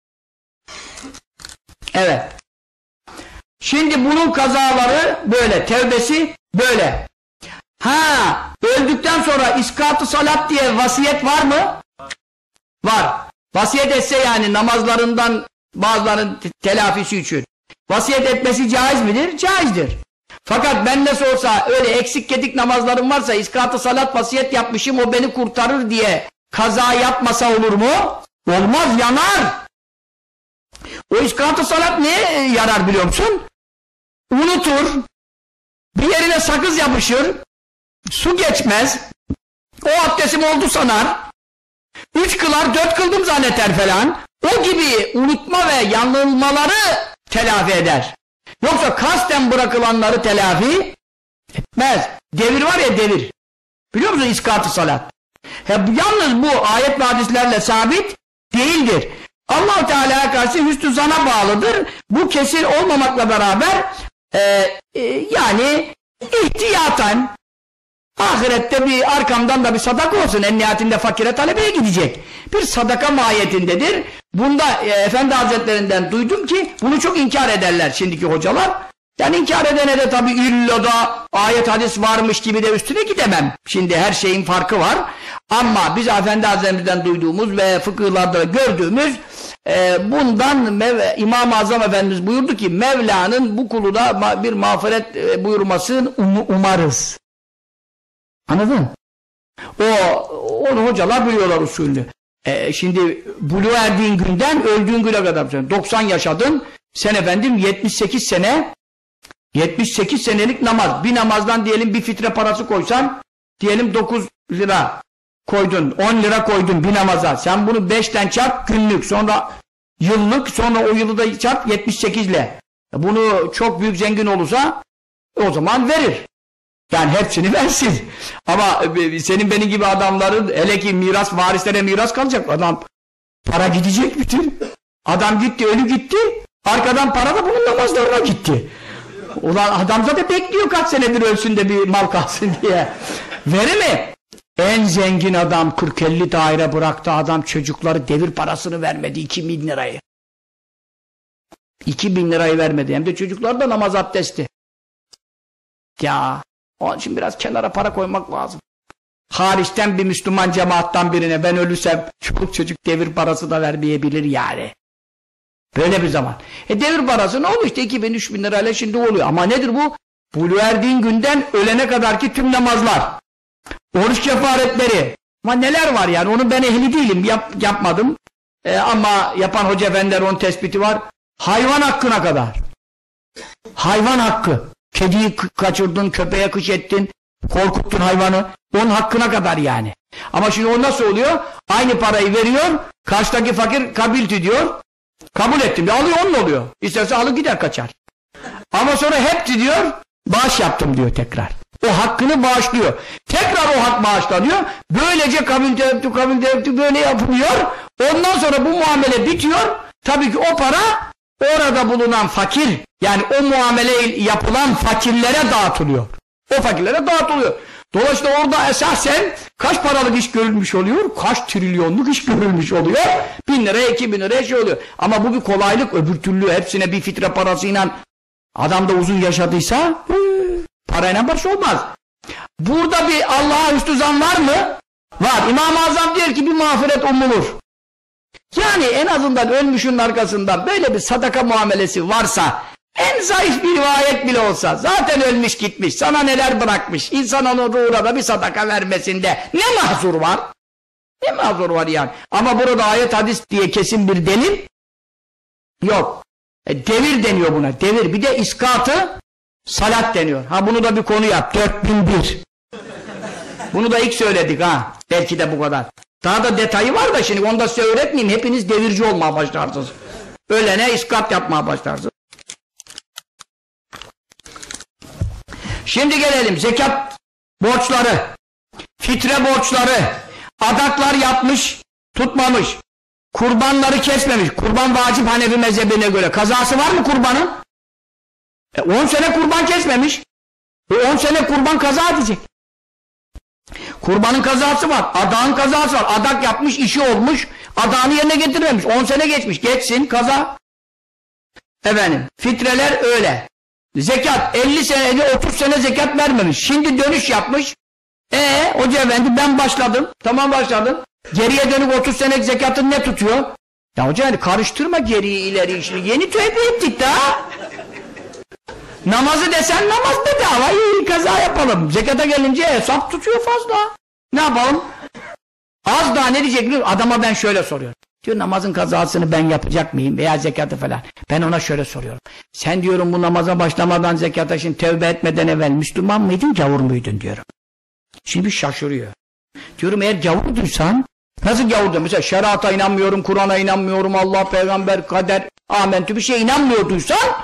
Evet. Şimdi bunun kazaları böyle, tevbesi böyle. Öldükten sonra iskat-ı salat diye vasiyet var mı? Var. Vasiyet etse yani namazlarından bazılarının telafisi için. Vasiyet etmesi caiz midir? Caizdir. Fakat ben nasıl olsa öyle eksik gedik namazlarım varsa iskat-ı salat vasiyet yapmışım o beni kurtarır diye kaza yapmasa olur mu? Olmaz, yanar. O iskat-ı salat neye yarar biliyor musun? Unutur, bir yerine sakız yapışır, su geçmez, o abdestim oldu sanar, 3 kılar 4 kıldım zanneter falan, o gibi unutma ve yanılmaları telafi eder. Yoksa kasten bırakılanları telafi etmez. Devir var ya devir. Biliyor musun iskat-ı salat? Yalnız bu ayet ve hadislerle sabit değildir. Allah-u Teala'ya karşı hüsnü zana bağlıdır. Bu kesin olmamakla beraber yani ihtiyaten ahirette bir arkamdan da bir sadaka olsun. En nihayetinde fakire talebeye gidecek. Bir sadaka mahiyetindedir. Bunda Efendi Hazretlerinden duydum ki bunu çok inkar ederler şimdiki hocalar. Yani inkar edene de tabi illa da ayet hadis varmış gibi de üstüne gidemem. Şimdi her şeyin farkı var. Ama biz Efendi Hazretlerimizden duyduğumuz ve fıkıhlarda gördüğümüz bundan İmam-ı Azam Efendimiz buyurdu ki Mevla'nın bu kuluda bir mağfiret buyurmasını umarız. Anladın? Onu hocalar biliyorlar usulünü. Şimdi buluğa erdiğin günden öldüğün güne kadar 90 yaşadın. Sen efendim 78 sene 78 senelik namaz. Bir namazdan diyelim bir fitre parası koysan diyelim 9 lira koydun, 10 lira koydun bir namaza. Sen bunu 5'ten çarp günlük, sonra yıllık, sonra o yılı da çarp 78 ile. Bunu çok büyük zengin olursa o zaman verir. Yani hepsini versin. Ama senin benim gibi adamların hele ki miras, varislere miras kalacak. Adam para gidecek bütün. Adam gitti, ölü gitti. Arkadan para da bunun namazlarına gitti. Ulan adam zaten bekliyor kaç senedir ölsün de bir mal kalsın diye. Verir mi? En zengin adam 40-50 daire bıraktı adam çocukları devir parasını vermedi 2000 lirayı. 2000 lirayı vermedi hem de çocuklar da namaz abdesti. Ya onun için biraz kenara para koymak lazım. Hariçten bir Müslüman cemaattan birine ben ölürsem çoluk çocuk devir parası da vermeyebilir yani. Böyle bir zaman. Devir parası ne oluyor işte 2000-3000 lirayla şimdi oluyor. Ama nedir bu? Buluğa erdiğin günden ölene kadarki tüm namazlar. Oruç kefaretleri. Ama neler var yani onu ben ehli değilim yapmadım. Ama yapan hoca efendiler onun tespiti var. Hayvan hakkına kadar. Hayvan hakkı. Kediyi kaçırdın, köpeğe kış ettin, korkuttun hayvanı. Onun hakkına kadar yani. Ama şimdi o nasıl oluyor? Aynı parayı veriyor, karşıdaki fakir kabilti diyor. Kabul ettim. Alıyor onun oluyor. İsterse alır gider kaçar. Ama sonra hepsi diyor, bağış yaptım diyor tekrar. O hakkını bağışlıyor. Tekrar o hak bağışlanıyor. Böylece kabul tevtü böyle yapılıyor. Ondan sonra bu muamele bitiyor. Tabii ki o para orada bulunan fakir, yani o muamele yapılan fakirlere dağıtılıyor. O fakirlere dağıtılıyor. Dolayısıyla orada esasen kaç paralık iş görülmüş oluyor? Kaç trilyonluk iş görülmüş oluyor? 1000 liraya 2000 liraya şey oluyor. Ama bu bir kolaylık. Öbür türlü hepsine bir fitre parasıyla adam da uzun yaşadıysa parayla baş olmaz. Burada bir Allah'a hüsnü zan var mı? Var. İmam-ı Azam diyor ki bir mağfiret umulur. Yani en azından ölmüşün arkasından böyle bir sadaka muamelesi varsa, en zayıf bir rivayet bile olsa, zaten ölmüş gitmiş, sana neler bırakmış, insan onun ruhuna da bir sadaka vermesinde ne mahzur var? Ne mahzur var yani? Ama burada ayet hadis diye kesin bir delil yok. Devir deniyor buna, devir. Bir de iskatı salat deniyor. Ha bunu da bir konu yap, 4001. Bunu da ilk söyledik ha, belki de bu kadar. Daha da detayı var da şimdi onu da size öğretmeyeyim. Hepiniz devirci olmaya başlarsınız. Ölene iskat yapmaya başlarsınız. Şimdi gelelim zekat borçları, fitre borçları, adaklar yapmış, tutmamış, kurbanları kesmemiş. Kurban vacip Hanefi mezhebine göre. Kazası var mı kurbanın? 10 sene kurban kesmemiş. 10 sene kurban kaza edecek. Kurbanın kazası var, adağın kazası var. Adak yapmış, işi olmuş, adağını yerine getirmemiş. 10 sene geçmiş, geçsin kaza. Efendim, fitreler öyle. Zekat, 50 senede 30 sene zekat vermemiş. Şimdi dönüş yapmış. Hoca efendi ben başladım, tamam başladım. Geriye dönüp 30 senelik zekatın ne tutuyor? Ya hoca yani karıştırma geriyi ileri işini. Yeni tövbe ettik daha. Namazı desen namaz bedava, iyi kaza yapalım. Zekata gelince hesap tutuyor fazla. Ne yapalım? Az daha ne diyecek biliyor musun? Adama ben şöyle soruyorum. Diyor namazın kazasını ben yapacak mıyım veya zekatı falan. Ben ona şöyle soruyorum. Sen diyorum bu namaza başlamadan zekata şimdi tevbe etmeden evvel Müslüman mıydın, gavur muydun diyorum. Şimdi şaşırıyor. Diyorum eğer gavurduysan, nasıl gavurdun? Mesela şerata inanmıyorum, Kur'an'a inanmıyorum, Allah, peygamber, kader, amentü bir şeye inanmıyorduysan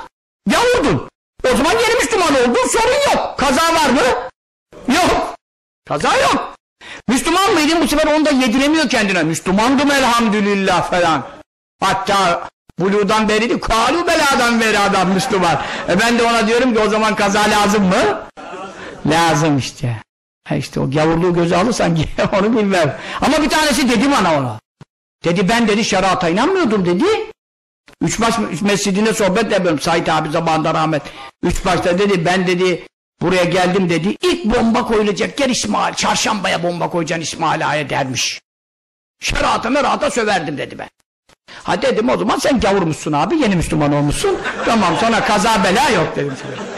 Gavurdun. O zaman yeni Müslüman oldun, sorun yok. Kaza var mı? Yok. Kaza yok. Müslüman mıydın? Bu sefer onu da yediremiyor kendine. Müslümandım elhamdülillah falan. Hatta buluğdan beriydi. Kâlu beladan beri adam Müslüman. Ben de ona diyorum ki o zaman kaza lazım mı? Lazım işte. İşte o gavurluğu göze alırsan onu bilmem. Ama bir tanesi dedi bana ona. Dedi ben dedi şerata inanmıyordum dedi. Üçbaş mescidinde sohbet yapıyorum. Said abi zamanında rahmet. Üçbaş'ta dedi ben dedi buraya geldim dedi. İlk bomba koyulacak yer İsmail. Çarşambaya bomba koyacaksın İsmail Ağa'ya dermiş. Şerata merata söverdim dedi ben. Ha dedim o zaman sen gavurmuşsun abi. Yeni Müslüman olmuşsun. Tamam sana kaza bela yok dedim.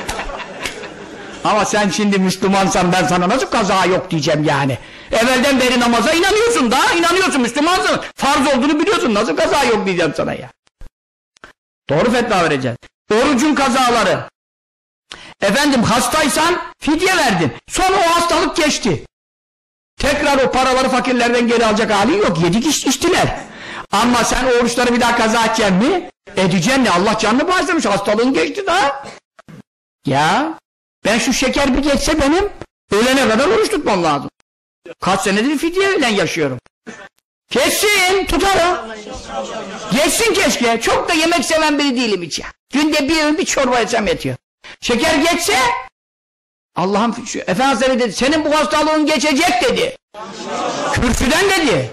Ama sen şimdi Müslümansan ben sana nasıl kaza yok diyeceğim yani. Evvelden beri namaza inanıyorsun da inanıyorsun Müslümansın. Farz olduğunu biliyorsun nasıl kaza yok diyeceğim sana ya. Doğru fetva vereceğiz. Orucun kazaları. Efendim hastaysan fidye verdin. Sonra o hastalık geçti. Tekrar o paraları fakirlerden geri alacak halin yok. Yedik içtiler. Ama sen oruçları bir daha kaza edeceksin mi? Edeceksin ne? Allah canını bağışlamış. Hastalığın geçti daha. Ya ben şu şeker bir geçse benim ölene kadar oruç tutmam lazım. Kaç senedir fidyeyle yaşıyorum. Geçsin tutarım. Geçsin keşke. Çok da yemek seven biri değilim hiç ya. Günde bir çorba yesem yetiyor. Şeker geçse Allah'ım Efendimiz dedi senin bu hastalığın geçecek dedi. Kürsüden dedi.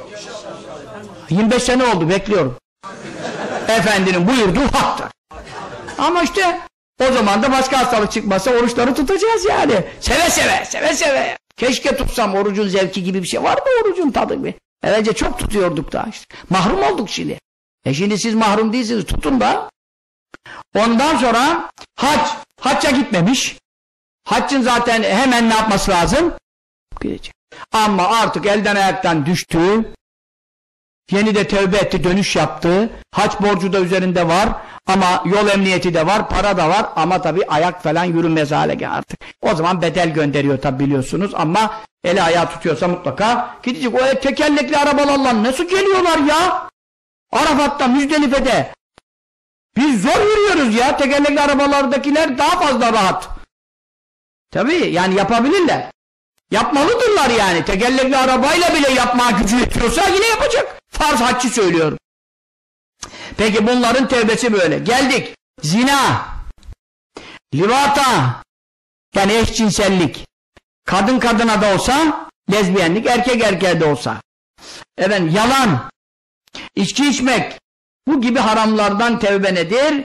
25 sene oldu bekliyorum. Efendinin buyurduğu haktır. Ama işte o zaman da başka hastalık çıkmazsa oruçları tutacağız yani. Seve seve. Keşke tutsam orucun zevki gibi bir şey var mı orucun tadı gibi. Evvelce çok tutuyorduk da işte. Mahrum olduk şimdi. Şimdi siz mahrum değilsiniz tutun da. Ondan sonra hacca gitmemiş. Haccın zaten hemen ne yapması lazım? Gidecek. Ama artık elden ayaktan düştü. Yeni de tövbe etti, dönüş yaptı. Hac borcu da üzerinde var. Ama yol emniyeti de var, para da var. Ama tabii ayak falan yürünmez hale artık. O zaman bedel gönderiyor tabii biliyorsunuz. Ama eli ayağı tutuyorsa mutlaka gidecek. O tekerlekli arabalarla nasıl geliyorlar ya? Arafat'ta, Müzdelife'de. Biz zor yürüyoruz ya. Tekerlekli arabalardakiler daha fazla rahat. Tabii yani yapabilirler. Yapmalıdırlar yani. Tekerlekli arabayla bile yapmaya gücü yetiyorsa yine yapacak. Farz haccı söylüyorum. Peki bunların tevbesi böyle. Geldik. Zina, livata, yani eşcinsellik, kadın kadına da olsa, lezbiyenlik, erkek erkeğe de olsa. Efendim, yalan, içki içmek, bu gibi haramlardan tevbe nedir?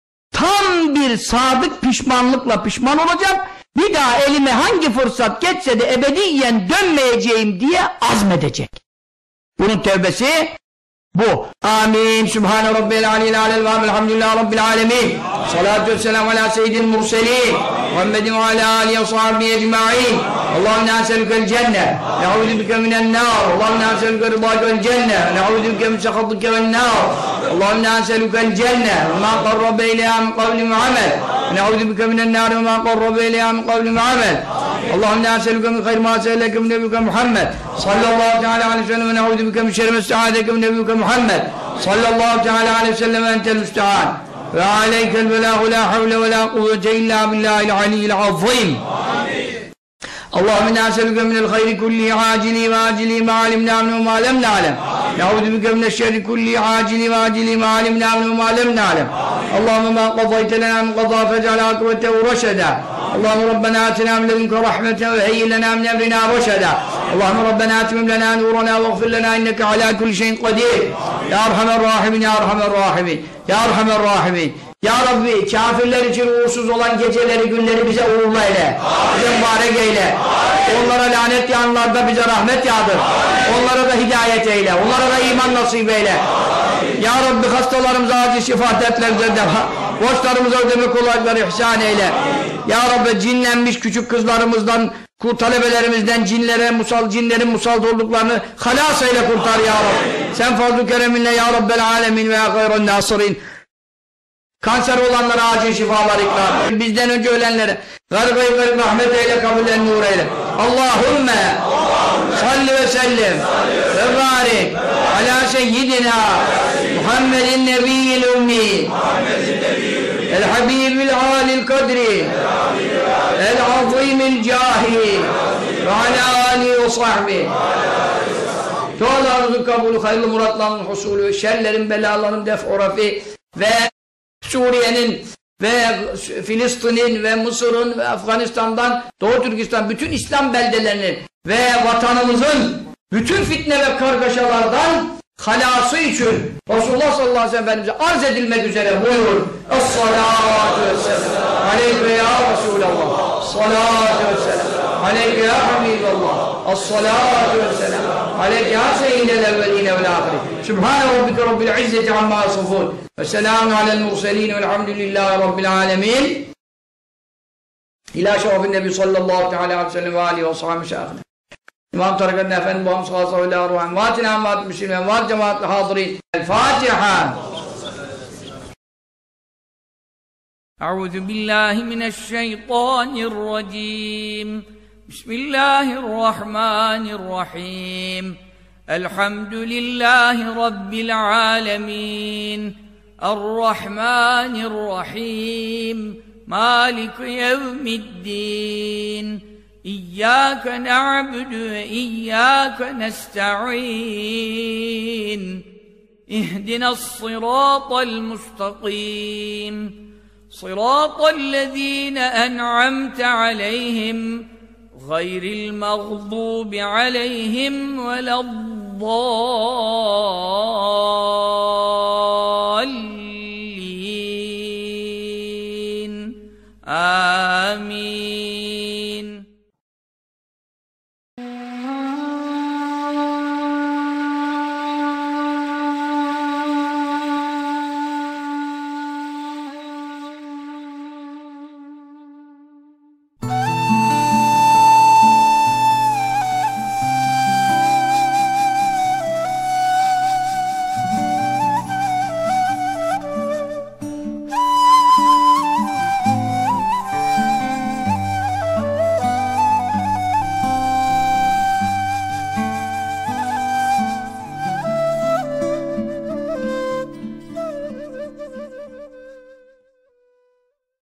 Tam bir sadık pişmanlıkla pişman olacak, bir daha elime hangi fırsat geçse de ebediyen dönmeyeceğim diye azmedecek. Bunun tevbesi bu. Amin. Sübhane Rabbel Aleyhi Aleyhi ve Elhamdülillahi Rabbil Alemin. Salatu vesselamu ala seyyidil murselin. Muhammedin ve ala alihi ve sahbihi ecma'in. Allahümme ne'aselükel cennet. Ne'udü bike minen nar. Allahümme ne'aselükel rıdâkel cennet. Ne'udü bike min sekhatike vel nar. Allahümme ne'aselükel cennet. Ve ma qarrabe ileyha min kavli ve amel. Ne'udü bike minen nar ve ma qarrabe ileyha min kavli ve amel. Allahümme ne'aselüke min hayr ma se'eleke min nebiyüke Muhammed. Sallallahu teala aleyhi ve sellem ve ne'udü bike min şerri ma ista'adeke min nebiyüke Muhammed. Sallallahu teala aleyhi ve sellem ve entel müstehân. Ve aleykel belâhu la havle ve la kuvvete illa billahil aliyyil azîm. Allahümme ne'aselüke minel hayri kulli acili ve acili ma alimna minhu ma lem na'lem. Ne'udü bike mineşşerri kulli acili ve acili ma alimna minhu ma lem na'lem. Allahümme ma qadayte lena min qadâ fec'al akıbetehu reşedâ. Allahümme Rabbena atina min ledunke rahmeten ve heyyi lena min emrina reşedâ. Allahümme Rabbena atimim lena nurana ve gfir lena inneke ala kulli şeyin kadir. Ya Erhamer Rahimin, Ya Erhamer Rahimin, Ya Erhamer Rahimin. Ya Rabbi, kafirler için uğursuz olan geceleri, günleri bize uğurlu eyle. Bize mübarek eyle. Onlara lanet yağanlarda bize rahmet yağdır. Onlara da hidayet eyle. Onlara da iman nasip eyle. Ya Rabbi, hastalarımıza acil şifa dertlerimize defa. Borçlarımıza ödeme kolaylıkları ihsan eyle. Ya Rabbi, cinlenmiş küçük kızlarımızdan, talebelerimizden cinlerin musallat olduklarını halas eyle, kurtar ya Rabbi. Sen fazl-ı kereminle ya Rabbel alemin ve ya gayrun nasirin. Kanser olanlara acil şifalar ikram. Bizden önce ölenlere garib rahmet eyle, kabullen nur eyle. Allahümme salli ve sellim ve barik ala seyyidina Muhammedin nebiyyil ummi الحبيب العالي القدر العظيم الجاه وعلى آله وصحبه dualarınızın kabulü, hayırlı muratlarının husulü, şerlerin, belaların def-u rafi ve Suriye'nin ve Filistin'in ve Mısır'ın ve Afganistan'dan Doğu Türkistan bütün İslam beldelerinin ve vatanımızın bütün fitne ve kargaşalardan halası için Resulullah sallallahu aleyhi ve sellem Efendimiz'e arz edilmek üzere buyurun. Es-salatu vesselam aleyke ya Resulallah. Es-salatu vesselam aleyke ya Habiballah. Es-salatu vesselam aleyke ya seyyidel evveline vel ahirin. Sübhane rabbike rabbil izzeti amma yasifun. Ve selamun alel murselin velhamdülillahi rabbil alemin. İlâ şerefin nebi sallallahu aleyhi ve sellem ve aleyhi ve sahibi şahine. İmam Tarık'ın Efendi Muhammed sallallahu aleyhi ve sellem vatina ammat müslümin vat cemaatli hadirin. El-Fatiha. Euzu billahi mineşşeytanirracim. Bismillahirrahmanirrahim. Elhamdülillahi rabbil alemin. Errahmanirrahim. Malik yevmiddin. İyyâke na'budu ve iyyâke nesta'in. İhdinas-sırâtal mustakîm. Sırâtallezîne en'amte aleyhim gayril mağdûbi aleyhim veleddâllîn.